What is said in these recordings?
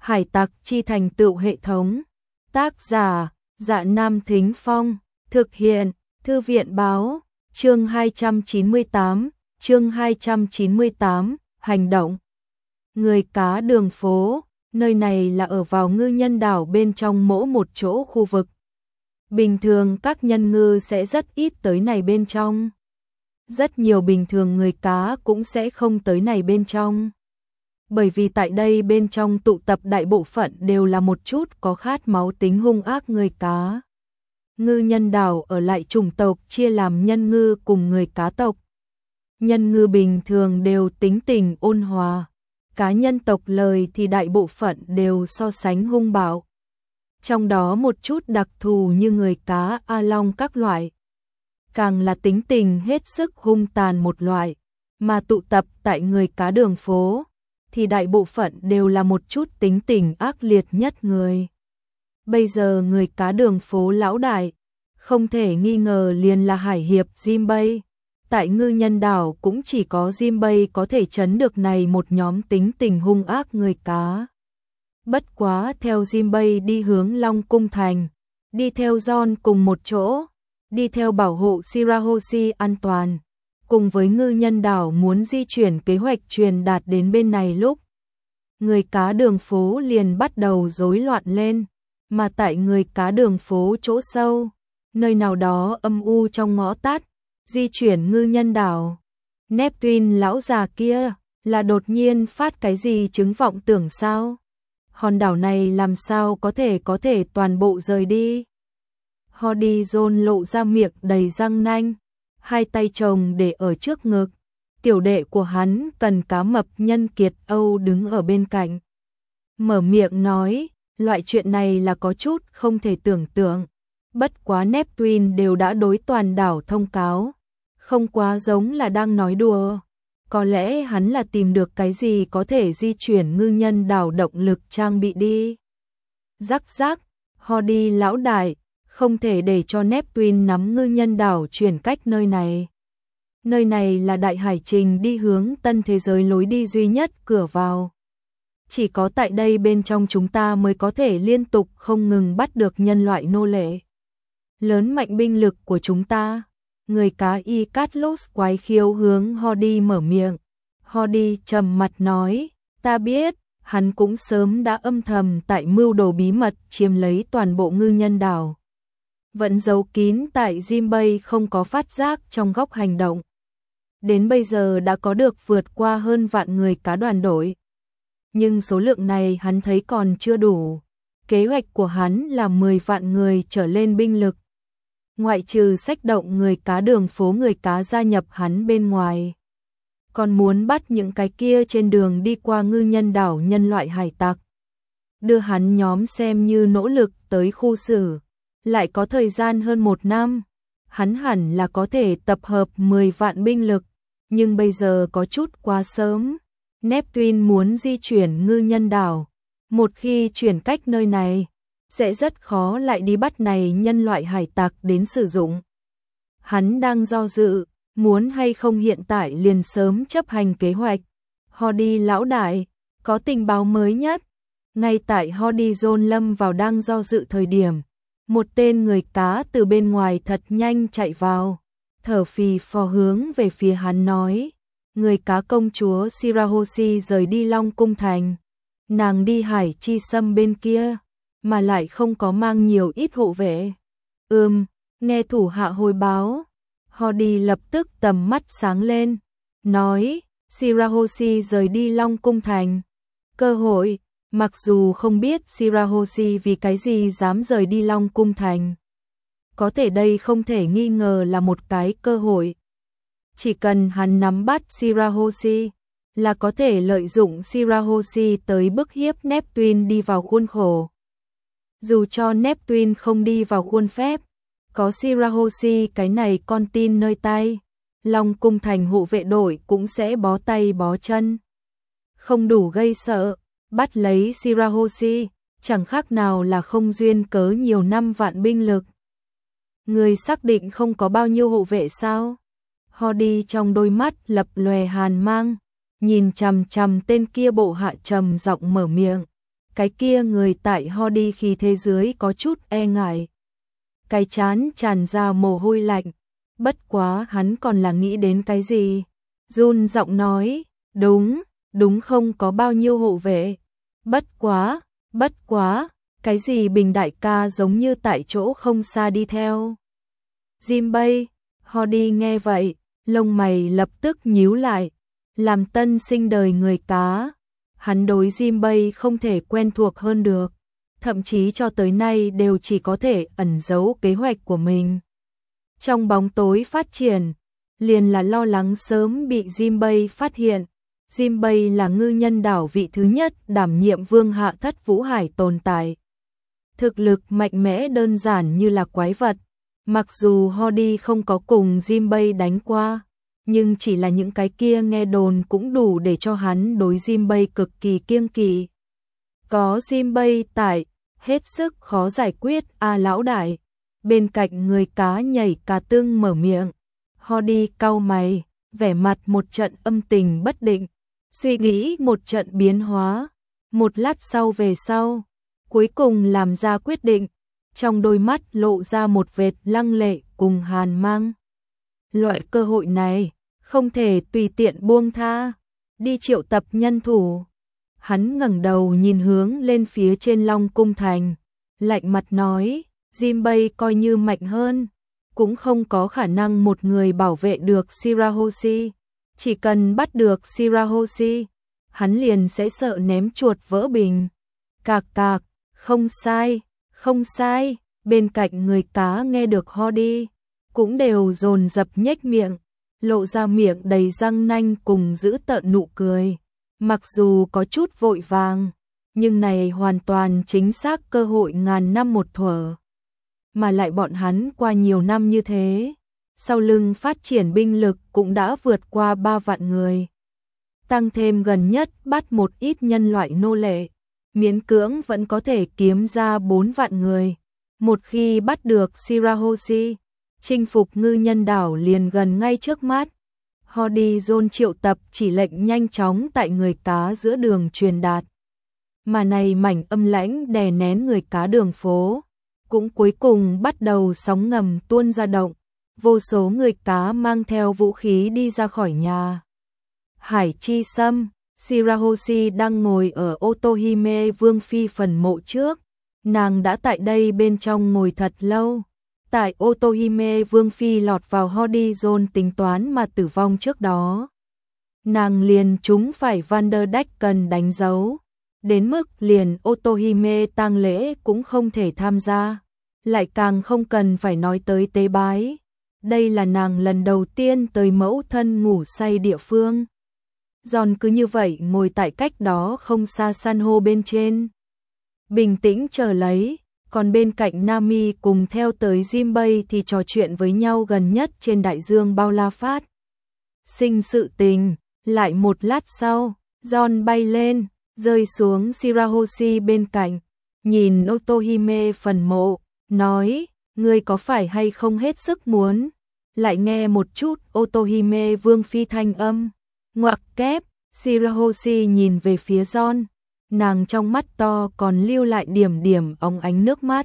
Hải tặc chi thành tựu hệ thống. Tác giả: Dạ Nam Thính Phong. Thực hiện: Thư viện báo. Chương 298, hành động. Người cá đường phố, nơi này là ở vào ngư nhân đảo bên trong mỗi một chỗ khu vực. Bình thường các nhân ngư sẽ rất ít tới này bên trong. Rất nhiều bình thường người cá cũng sẽ không tới này bên trong. Bởi vì tại đây bên trong tụ tập đại bộ phận đều là một chút có khát máu tính hung ác người cá. Ngư nhân đảo ở lại chủng tộc chia làm nhân ngư cùng người cá tộc. Nhân ngư bình thường đều tính tình ôn hòa. Cá nhân tộc lời thì đại bộ phận đều so sánh hung bạo. Trong đó một chút đặc thù như người cá A Long các loại. Càng là tính tình hết sức hung tàn một loại. Mà tụ tập tại người cá đường phố thì đại bộ phận đều là một chút tính tình ác liệt nhất người. Bây giờ người cá đường phố lão đại, không thể nghi ngờ liền là hải hiệp Jinbei. Tại ngư nhân đảo cũng chỉ có Jinbei có thể trấn được này một nhóm tính tình hung ác người cá. Bất quá theo Jinbei đi hướng Long Cung Thành, đi theo John cùng một chỗ, đi theo bảo hộ Shirahoshi an toàn. Cùng với ngư nhân đảo muốn di chuyển kế hoạch truyền đạt đến bên này lúc, người cá đường phố liền bắt đầu rối loạn lên, mà tại người cá đường phố chỗ sâu, nơi nào đó âm u trong ngõ tắt, di chuyển ngư nhân đảo. Neptune lão già kia là đột nhiên phát cái gì chứng vọng tưởng sao? Hòn đảo này làm sao có thể toàn bộ rời đi? Hody John lộ ra miệng đầy răng nanh, hai tay chồng để ở trước ngực. Tiểu đệ của hắn Cần Cá Mập Nhân Kiệt Âu đứng ở bên cạnh. Mở miệng nói, loại chuyện này là có chút không thể tưởng tượng. Bất quá Neptune đều đã đối toàn đảo thông cáo. Không quá giống là đang nói đùa. Có lẽ hắn là tìm được cái gì có thể di chuyển ngư nhân đảo động lực trang bị đi. Rắc rắc, Hody lão đại, không thể để cho Neptune nắm ngư nhân đảo chuyển cách nơi này. Nơi này là đại hải trình đi hướng tân thế giới lối đi duy nhất cửa vào. Chỉ có tại đây bên trong chúng ta mới có thể liên tục không ngừng bắt được nhân loại nô lệ. Lớn mạnh binh lực của chúng ta. Người cá Y Carlos quái khiếu hướng Hody mở miệng. Hody trầm mặt nói, ta biết, hắn cũng sớm đã âm thầm tại mưu đồ bí mật chiếm lấy toàn bộ ngư nhân đảo. Vẫn giấu kín tại Jinbei không có phát giác trong góc hành động. Đến bây giờ đã có được vượt qua hơn vạn người cá đoàn đội. Nhưng số lượng này hắn thấy còn chưa đủ. Kế hoạch của hắn là 10 vạn người trở lên binh lực. Ngoại trừ xách động người cá đường phố người cá gia nhập hắn bên ngoài. Còn muốn bắt những cái kia trên đường đi qua ngư nhân đảo nhân loại hải tặc. Đưa hắn nhóm xem như nỗ lực tới khu xử. Lại có thời gian hơn 1 năm. Hắn hẳn là có thể tập hợp 10 vạn binh lực. Nhưng bây giờ có chút quá sớm. Neptune muốn di chuyển ngư nhân đảo. Một khi chuyển cách nơi này, sẽ rất khó lại đi bắt này nhân loại hải tặc đến sử dụng. Hắn đang do dự, muốn hay không hiện tại liền sớm chấp hành kế hoạch. Hody lão đại, có tình báo mới nhất. Ngay tại Hody John lâm vào đang do dự thời điểm, một tên người cá từ bên ngoài thật nhanh chạy vào, thở phì phò hướng về phía hắn nói, người cá công chúa Shirahoshi rời đi Long Cung Thành. Nàng đi hải chi xâm bên kia, mà lại không có mang nhiều ít hộ vệ. Nghe thủ hạ hồi báo, Hody lập tức tầm mắt sáng lên, nói, Shirahoshi rời đi Long Cung Thành. Cơ hội, mặc dù không biết Shirahoshi vì cái gì dám rời đi Long Cung Thành. Có thể đây không thể nghi ngờ là một cái cơ hội. Chỉ cần hắn nắm bắt Shirahoshi, là có thể lợi dụng Shirahoshi tới bức hiếp Neptune đi vào khuôn khổ. Dù cho Neptune không đi vào khuôn phép, có Shirahoshi cái này con tin nơi tay, Long Cung Thành hộ vệ đội cũng sẽ bó tay bó chân. Không đủ gây sợ, bắt lấy Shirahoshi, chẳng khác nào là không duyên cớ nhiều năm vạn binh lực. Người xác định không có bao nhiêu hộ vệ sao? Hody trong đôi mắt lập lòe hàn mang, nhìn chằm chằm tên kia bộ hạ trầm giọng mở miệng. cái kia người tại Hody khi thế dưới có chút e ngại. Cái trán tràn ra mồ hôi lạnh, bất quá hắn còn là nghĩ đến cái gì. Run giọng nói, đúng không có bao nhiêu hộ vệ. Bất quá, cái gì Bình đại ca giống như tại chỗ không xa đi theo. Jinbei, Hody nghe vậy, lông mày lập tức nhíu lại, làm tân sinh đời người cá. Hắn đối Jinbei không thể quen thuộc hơn được, thậm chí cho tới nay đều chỉ có thể ẩn giấu kế hoạch của mình. Trong bóng tối phát triển, liền là lo lắng sớm bị Jinbei phát hiện. Jinbei là ngư nhân đảo vị thứ nhất đảm nhiệm vương hạ thất vũ hải tồn tại. Thực lực mạnh mẽ đơn giản như là quái vật. Mặc dù Hody không có cùng Jinbei đánh qua, nhưng chỉ là những cái kia nghe đồn cũng đủ để cho hắn đối Jinbei cực kỳ kiêng kỵ. Có Jinbei tại, hết sức khó giải quyết lão đại. Bên cạnh người cá nhảy cà tưng mở miệng. Hody cau mày, vẻ mặt một trận âm tình bất định, suy nghĩ một trận biến hóa. Một lát sau về sau, cuối cùng làm ra quyết định, trong đôi mắt lộ ra một vệt lăng lệ cùng hàn mang. Loại cơ hội này, không thể tùy tiện buông tha, đi triệu tập nhân thủ. Hắn ngẩng đầu nhìn hướng lên phía trên Long Cung Thành, lạnh mặt nói, Jinbei coi như mạnh hơn, cũng không có khả năng một người bảo vệ được Shirahoshi. Chỉ cần bắt được Shirahoshi, hắn liền sẽ sợ ném chuột vỡ bình. Cạc cạc, không sai, bên cạnh người cá nghe được Hody, cũng đều dồn dập nhếch miệng, lộ ra miệng đầy răng nanh cùng giữ tợn nụ cười. Mặc dù có chút vội vàng, nhưng này hoàn toàn chính xác cơ hội ngàn năm một thuở. Mà lại bọn hắn qua nhiều năm như thế, sau lưng phát triển binh lực cũng đã vượt qua 3 vạn người. Tăng thêm gần nhất bắt một ít nhân loại nô lệ, miễn cưỡng vẫn có thể kiếm ra 4 vạn người. Một khi bắt được Shirahoshi, chinh phục ngư nhân đảo liền gần ngay trước mắt. Hody John triệu tập chỉ lệnh nhanh chóng tại người cá giữa đường truyền đạt. Mà này mảnh âm lãnh đè nén người cá đường phố, cũng cuối cùng bắt đầu sóng ngầm tuôn ra động. Vô số người cá mang theo vũ khí đi ra khỏi nhà. Hải Chi Sâm, Shirahoshi đang ngồi ở Otohime Vương Phi phần mộ trước. Nàng đã tại đây bên trong ngồi thật lâu. Tại Otohime Vương Phi lọt vào Hody John tính toán mà tử vong trước đó. Nàng liền chúng phải Vanderdecken đánh dấu. Đến mức liền Otohime tang lễ cũng không thể tham gia. Lại càng không cần phải nói tới tế bái. Đây là nàng lần đầu tiên tới mẫu thân ngủ say địa phương. John cứ như vậy ngồi tại cách đó không xa san hô bên trên, bình tĩnh chờ lấy, còn bên cạnh Nami cùng theo tới Jinbei thì trò chuyện với nhau gần nhất trên đại dương bao la phát. Sinh sự tình, lại một lát sau, John bay lên, rơi xuống Shirahoshi bên cạnh, nhìn Otohime phần mộ, nói, ngươi có phải hay không hết sức muốn, lại nghe một chút Otohime Vương Phi thanh âm. Ngoặc kép, Shirahoshi nhìn về phía John, nàng trong mắt to còn lưu lại điểm điểm óng ánh nước mắt.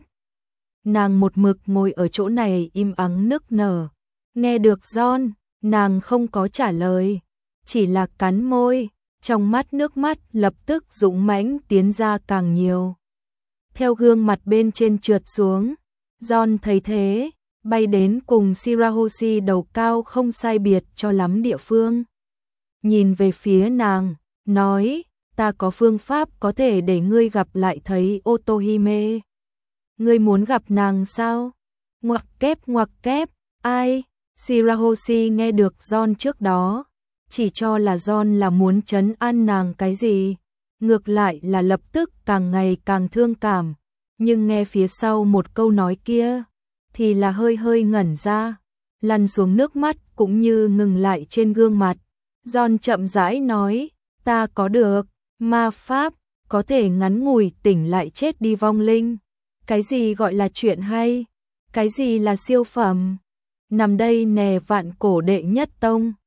Nàng một mực ngồi ở chỗ này im ắng nức nở. Nghe được John, nàng không có trả lời, chỉ là cắn môi, trong mắt nước mắt lập tức dũng mãnh tiến ra càng nhiều. Theo gương mặt bên trên trượt xuống, John thấy thế, bay đến cùng Shirahoshi đầu cao không sai biệt cho lắm địa phương. Nhìn về phía nàng, nói, ta có phương pháp có thể để ngươi gặp lại thấy Otohime. Ngươi muốn gặp nàng sao? Ngoặc kép, ai? Shirahoshi nghe được John trước đó, chỉ cho là John là muốn trấn an nàng cái gì, ngược lại là lập tức càng ngày càng thương cảm, nhưng nghe phía sau một câu nói kia, thì là hơi ngẩn ra, lăn xuống nước mắt cũng như ngừng lại trên gương mặt. John chậm rãi nói, ta có được ma pháp, có thể ngắn ngủi tỉnh lại chết đi vong linh. Cái gì gọi là chuyện hay? Cái gì là siêu phẩm? Nằm đây nè vạn cổ đệ nhất tông.